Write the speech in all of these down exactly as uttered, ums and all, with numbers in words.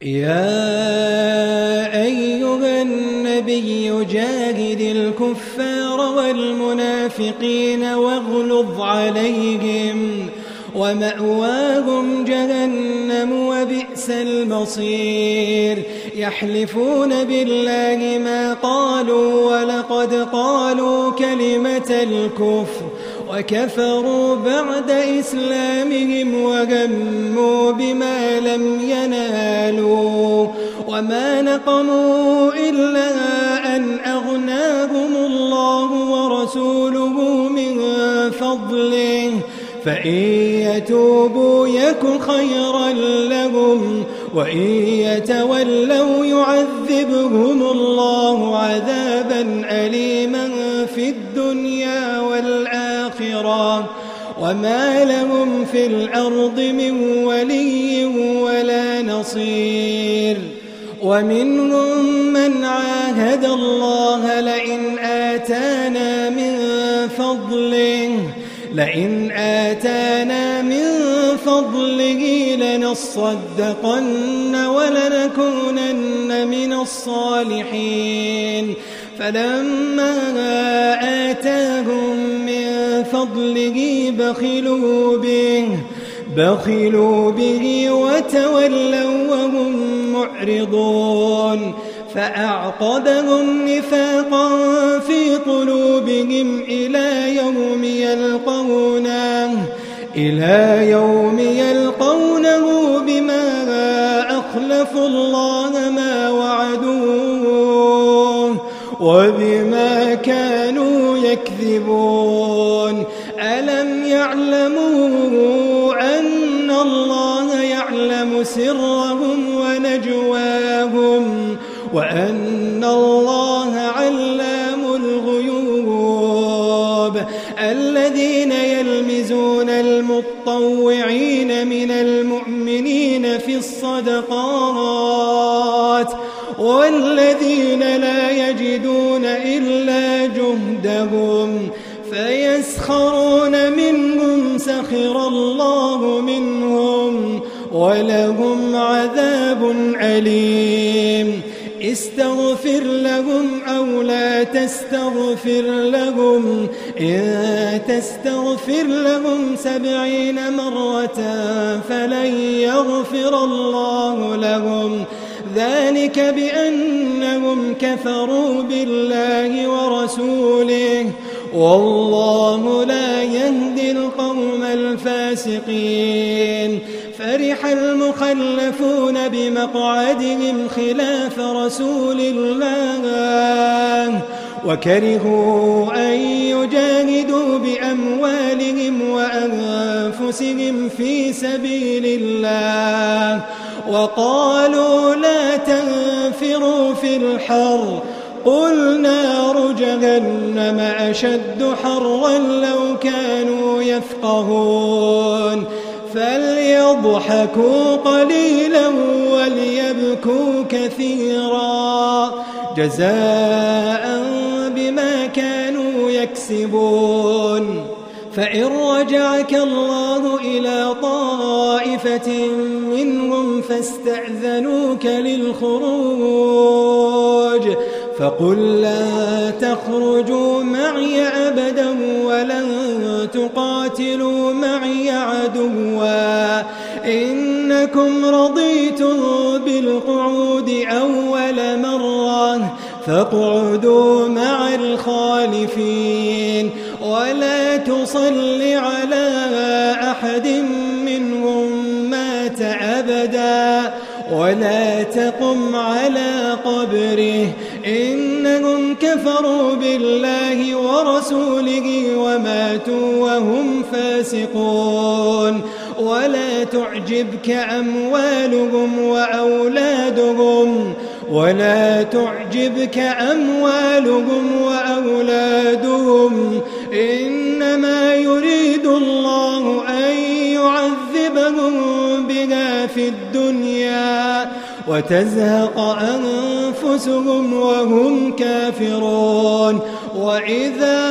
يا أيها النبي جاهد الكفار والمنافقين واغلظ عليهم ومأواهم جهنم وبئس المصير يحلفون بالله ما قالوا ولقد قالوا كلمة الكفر وكفروا بعد إسلامهم وهموا بما لم ينالوا وما نقموا إلا أن أغناهم الله ورسوله من فضله فإن يتوبوا يك خيرا لهم وإن يتولوا يعذبهم الله عذابا أليما في الدنيا والآخرة وما لهم في الأرض من ولي ولا نصير ومنهم من عاهد الله لئن آتانا من فضله لئن آتانا من فضله لنصدقن ولنكونن من الصالحين فلما آتاهم من فضله بخلوا به بخلوا به وتولوا وهم معرضون فأعقبهم نفاقا في قلوبهم إلى يوم يلقونه إلى يوم يلقونه بما أخلفوا الله ما وعدوه وبما كانوا يكذبون ألم يعلموا أن الله يعلم سرهم ونجواهم وأن الله علام الغيوب الذين يلمزون المطوعين من المؤمنين في الصدقات والذين لا يجدون إلا جهدهم فيسخرون منهم سخر الله منهم ولهم عذاب أليم استغفر لهم أو لا تستغفر لهم إن تستغفر لهم سبعين مرة فلن يغفر الله لهم ذلك بأنهم كفروا بالله ورسوله والله لا يهدي القوم الفاسقين فرح المخلفون بمقعدهم خلاف رسول الله وكرهوا أن يجاهدوا بأموالهم وأنفسهم في سبيل الله وقالوا لا تنفروا في الحر قل نار جهنم أشد حرا لو كانوا يفقهون فليضحكوا قليلا وليبكوا كثيرا جزاء بما كانوا يكسبون فإن رجعك الله إلى طائفة منهم فاستأذنوك للخروج فقل لا تخرجوا معي أبدا ولن تقاتلوا معي عدوا إنكم رضيتم بالقعود أول مرة فاقعدوا مع الخالفين ولا تصل على أحد منهم مات أبدا ولا تقم على قبره إنهم كفروا بالله ورسوله وماتوا وهم فاسقون ولا تعجبك أموالهم وأولادهم ولا تعجبك أموالهم وأولادهم إنما يريد الله أن يعذبهم بها في الدنيا وتزهق أنفسهم وهم كافرون وإذا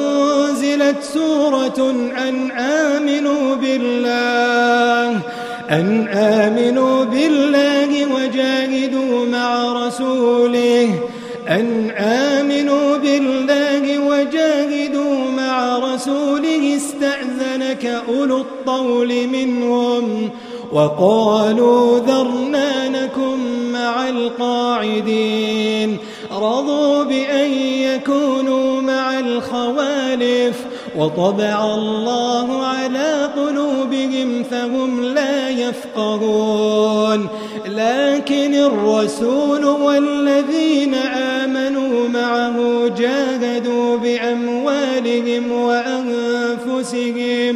أنزلت سورة أن آمنوا بالله أن آمنوا بالله وجاهدوا مع رسوله أن آمنوا بالله وجاهدوا مع رسوله استأذنك أولو الطول منهم وقالوا ذرنا نكن مع القاعدين رضوا بأن يكونوا مع الخوالف وطبع الله على قلوبهم فهم لا يفقهون لكن الرسول والذين آمنوا معه جاهدوا بأموالهم وأنفسهم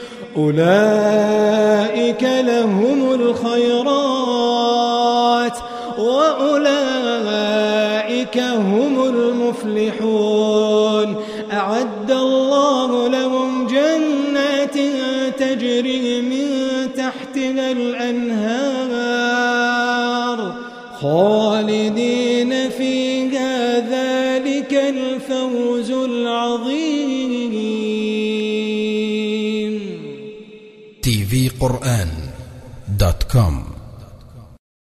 أولئك لهم الخيرات وأولئك هم المفلحون أعد الله لهم جنات تجري من تحتها الأنهار خالدين فيها ذلك الفوز العظيم. تي في قرآن دوت كوم